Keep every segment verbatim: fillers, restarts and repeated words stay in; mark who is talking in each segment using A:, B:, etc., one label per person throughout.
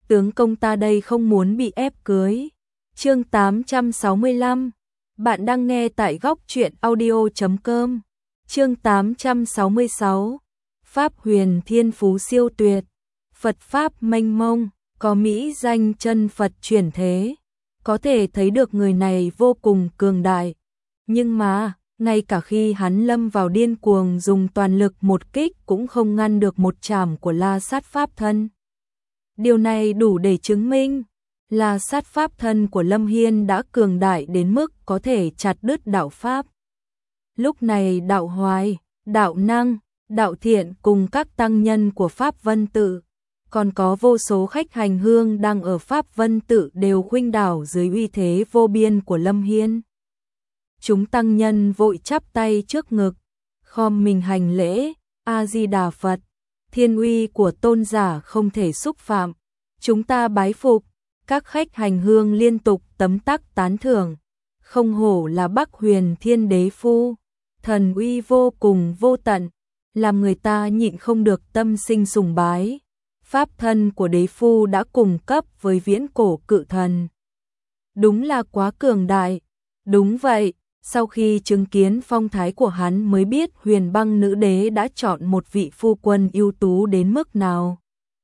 A: tướng công ta đây không muốn bị ép cưới. Chương tám trăm sáu mươi lăm. Bạn đang nghe tại góc truyện audio chấm com. Chương tám trăm sáu mươi sáu. Pháp huyền thiên phú siêu tuyệt, Phật pháp mênh mông, có mỹ danh chân Phật chuyển thế, có thể thấy được người này vô cùng cường đại. Nhưng mà, ngay cả khi hắn lâm vào điên cuồng dùng toàn lực một kích cũng không ngăn được một chảm của La Sát Pháp Thân. Điều này đủ để chứng minh, La Sát Pháp Thân của Lâm Hiên đã cường đại đến mức có thể chặt đứt đạo Pháp. Lúc này đạo Hoài, đạo Năng, đạo Thiện cùng các tăng nhân của Pháp Vân Tự, còn có vô số khách hành hương đang ở Pháp Vân Tự đều khuynh đảo dưới uy thế vô biên của Lâm Hiên. Chúng tăng nhân vội chắp tay trước ngực, khom mình hành lễ, A-di-đà Phật, thiên uy của tôn giả không thể xúc phạm, chúng ta bái phục. Các khách hành hương liên tục tấm tắc tán thưởng, không hổ là Bắc Huyền Thiên Đế Phu, thần uy vô cùng vô tận, làm người ta nhịn không được tâm sinh sùng bái. Pháp thân của đế phu đã cùng cấp với viễn cổ cự thần. Đúng là quá cường đại. Đúng vậy, sau khi chứng kiến phong thái của hắn mới biết Huyền Băng nữ đế đã chọn một vị phu quân ưu tú đến mức nào.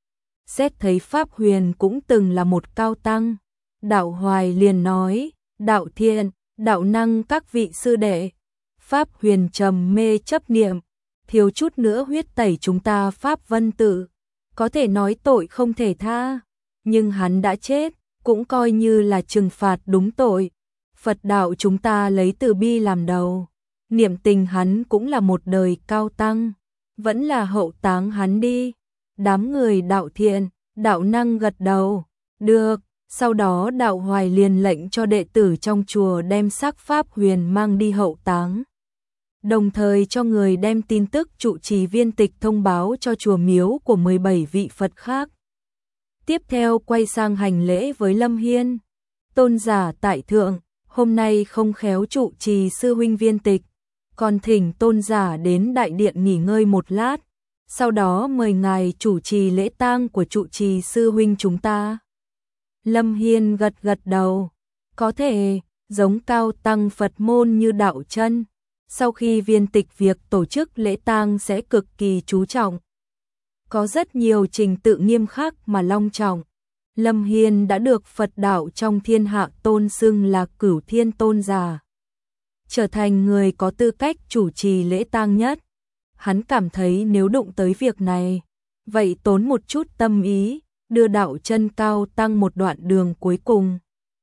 A: Xét thấy Pháp Huyền cũng từng là một cao tăng, đạo Hoài liền nói, đạo Thiện, đạo Năng các vị sư đệ. Pháp Huyền trầm mê chấp niệm, thiếu chút nữa huyết tẩy chúng ta Pháp Vân Tự, có thể nói tội không thể tha, nhưng hắn đã chết, cũng coi như là trừng phạt đúng tội. Phật đạo chúng ta lấy từ bi làm đầu, niệm tình hắn cũng là một đời cao tăng, vẫn là hậu táng hắn đi. Đám người đạo Thiện, đạo Năng gật đầu, được, sau đó đạo Hoài liền lệnh cho đệ tử trong chùa đem xác Pháp Huyền mang đi hậu táng. Đồng thời cho người đem tin tức trụ trì viên tịch thông báo cho chùa miếu của mười bảy vị Phật khác. Tiếp theo quay sang hành lễ với Lâm Hiên. Tôn giả tại thượng, hôm nay không khéo trụ trì sư huynh viên tịch, còn thỉnh tôn giả đến đại điện nghỉ ngơi một lát, sau đó mời ngài chủ trì lễ tang của trụ trì sư huynh chúng ta. Lâm Hiên gật gật đầu, có thể, giống cao tăng Phật môn như đạo chân. Sau khi viên tịch việc tổ chức lễ tang sẽ cực kỳ chú trọng. Có rất nhiều trình tự nghiêm khắc mà long trọng. Lâm Hiên đã được Phật đạo trong thiên hạ tôn xưng là Cửu Thiên Tôn giả, trở thành người có tư cách chủ trì lễ tang nhất. Hắn cảm thấy nếu đụng tới việc này, vậy tốn một chút tâm ý, đưa đạo chân cao tăng một đoạn đường cuối cùng.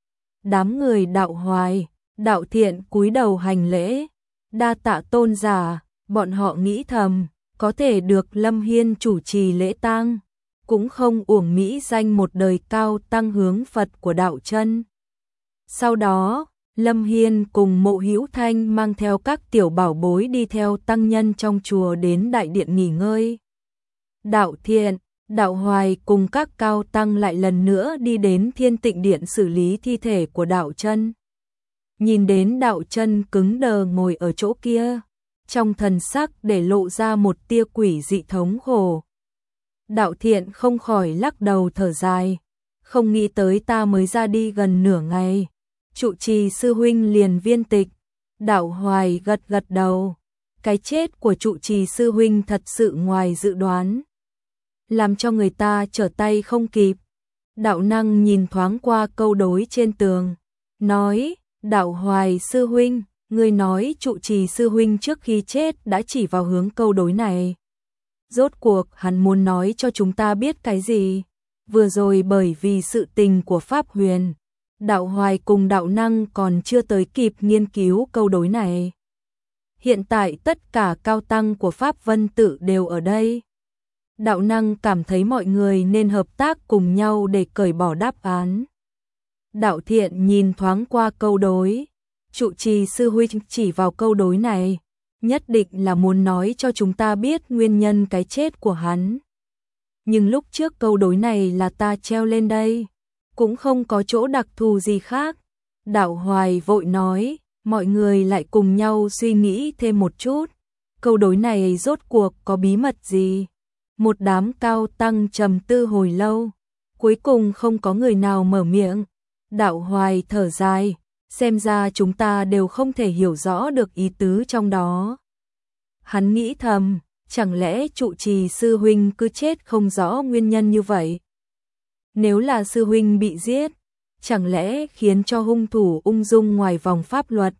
A: Đám người đạo Hoài, đạo Thiện cúi đầu hành lễ, đa tạ tôn giả. Bọn họ nghĩ thầm, có thể được Lâm Hiên chủ trì lễ tang, cũng không uổng mỹ danh một đời cao tăng hướng Phật của đạo chân. Sau đó, Lâm Hiên cùng Mộ Hữu Thanh mang theo các tiểu bảo bối đi theo tăng nhân trong chùa đến đại điện nghỉ ngơi. Đạo Thiện, đạo Hoài cùng các cao tăng lại lần nữa đi đến Thiên Tịnh Điện xử lý thi thể của đạo chân. Nhìn đến đạo chân cứng đờ ngồi ở chỗ kia, trong thần sắc để lộ ra một tia quỷ dị thống khổ. Đạo Thiện không khỏi lắc đầu thở dài, không nghĩ tới ta mới ra đi gần nửa ngày, trụ trì sư huynh liền viên tịch. Đạo Hoài gật gật đầu, cái chết của trụ trì sư huynh thật sự ngoài dự đoán, làm cho người ta trở tay không kịp. Đạo Năng nhìn thoáng qua câu đối trên tường, nói, đạo Hoài sư huynh, ngươi nói trụ trì sư huynh trước khi chết đã chỉ vào hướng câu đối này. Rốt cuộc hắn muốn nói cho chúng ta biết cái gì? Vừa rồi bởi vì sự tình của Pháp Huyền, đạo Hoài cùng đạo Năng còn chưa tới kịp nghiên cứu câu đối này. Hiện tại tất cả cao tăng của Pháp Vân Tự đều ở đây. Đạo Năng cảm thấy mọi người nên hợp tác cùng nhau để cởi bỏ đáp án. Đạo Thiện nhìn thoáng qua câu đối, trụ trì sư huynh chỉ vào câu đối này, nhất định là muốn nói cho chúng ta biết nguyên nhân cái chết của hắn. Nhưng lúc trước câu đối này là ta treo lên đây, cũng không có chỗ đặc thù gì khác. Đạo Hoài vội nói, mọi người lại cùng nhau suy nghĩ thêm một chút, câu đối này rốt cuộc có bí mật gì? Một đám cao tăng trầm tư hồi lâu, Cuối cùng không có người nào mở miệng. Đạo Hoài thở dài, xem ra chúng ta đều không thể hiểu rõ được ý tứ trong đó. Hắn nghĩ thầm, chẳng lẽ trụ trì sư huynh cứ chết không rõ nguyên nhân như vậy? Nếu là sư huynh bị giết, chẳng lẽ khiến cho hung thủ ung dung ngoài vòng pháp luật?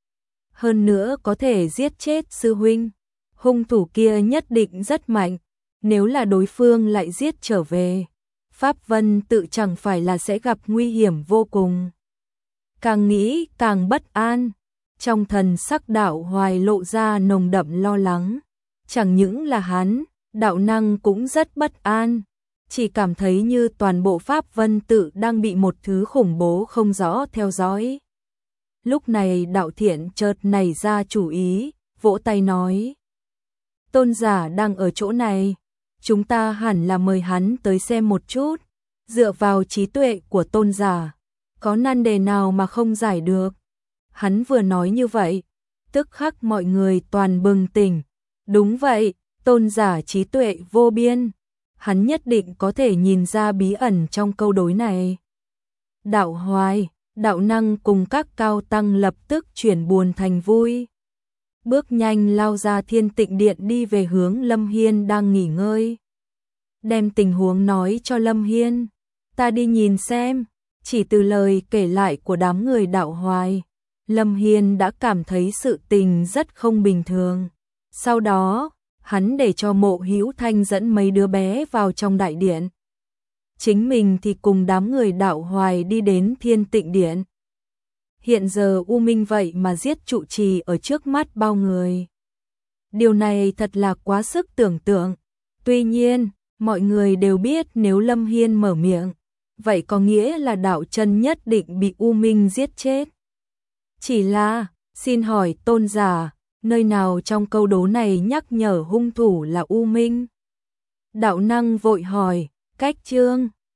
A: Hơn nữa có thể giết chết sư huynh, hung thủ kia nhất định rất mạnh, nếu là đối phương lại giết trở về, Pháp Vân tự chẳng phải là sẽ gặp nguy hiểm vô cùng. Càng nghĩ càng bất an, trong thần sắc Đạo Hoài lộ ra nồng đậm lo lắng. Chẳng những là hắn, đạo năng cũng rất bất an, chỉ cảm thấy như toàn bộ Pháp Vân tự đang bị một thứ khủng bố không rõ theo dõi. Lúc này Đạo Thiện chợt nảy ra chủ ý, vỗ tay nói: Tôn giả đang ở chỗ này, chúng ta hẳn là mời hắn tới xem một chút, dựa vào trí tuệ của tôn giả, có nan đề nào mà không giải được. Hắn vừa nói như vậy, tức khắc mọi người toàn bừng tỉnh. Đúng vậy, tôn giả trí tuệ vô biên, hắn nhất định có thể nhìn ra bí ẩn trong câu đối này. Đạo Hoài, đạo năng cùng các cao tăng lập tức chuyển buồn thành vui. Bước nhanh lao ra Thiên Tịnh Điện đi về hướng Lâm Hiên đang nghỉ ngơi. Đem tình huống nói cho Lâm Hiên, ta đi nhìn xem. Chỉ từ lời kể lại của đám người Đạo Hoài, Lâm Hiên đã cảm thấy sự tình rất không bình thường. Sau đó, hắn để cho Mộ Hữu Thanh dẫn mấy đứa bé vào trong đại điện. Chính mình thì cùng đám người Đạo Hoài đi đến Thiên Tịnh Điện. Hiện giờ U Minh vậy mà giết trụ trì ở trước mắt bao người. Điều này thật là quá sức tưởng tượng. Tuy nhiên, mọi người đều biết nếu Lâm Hiên mở miệng, vậy có nghĩa là Đạo Chân nhất định bị U Minh giết chết. Chỉ là, xin hỏi tôn giả, nơi nào trong câu đố này nhắc nhở hung thủ là U Minh? Đạo năng vội hỏi, cách chương